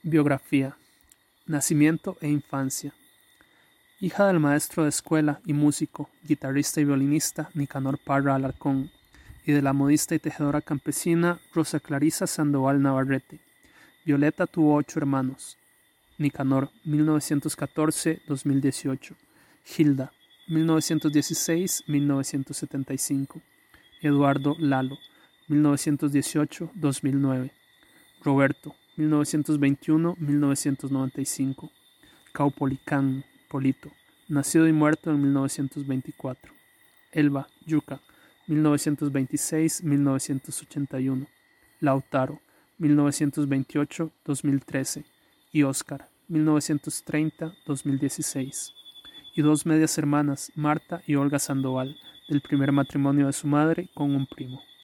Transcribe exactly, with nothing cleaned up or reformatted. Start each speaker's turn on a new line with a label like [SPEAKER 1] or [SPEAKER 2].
[SPEAKER 1] Biografía. Nacimiento e infancia. Hija del maestro de escuela y músico, guitarrista y violinista Nicanor Parra Alarcón, y de la modista y tejedora campesina Rosa Clarisa Sandoval Navarrete. Violeta tuvo ocho hermanos. Nicanor, mil novecientos catorce a dos mil dieciocho. Hilda, mil novecientos dieciséis a mil novecientos setenta y cinco. Eduardo Lalo, mil novecientos dieciocho a dos mil nueve. Roberto, mil novecientos veintiuno a mil novecientos noventa y cinco. Caupolicán, Polito, nacido y muerto en mil novecientos veinticuatro. Elba, Yuca, mil novecientos veintiséis a mil novecientos ochenta y uno. Lautaro, mil novecientos veintiocho a dos mil trece. Y Oscar, mil novecientos treinta a dos mil dieciséis. Y dos medias hermanas, Marta y Olga Sandoval, del primer matrimonio de su madre con un primo.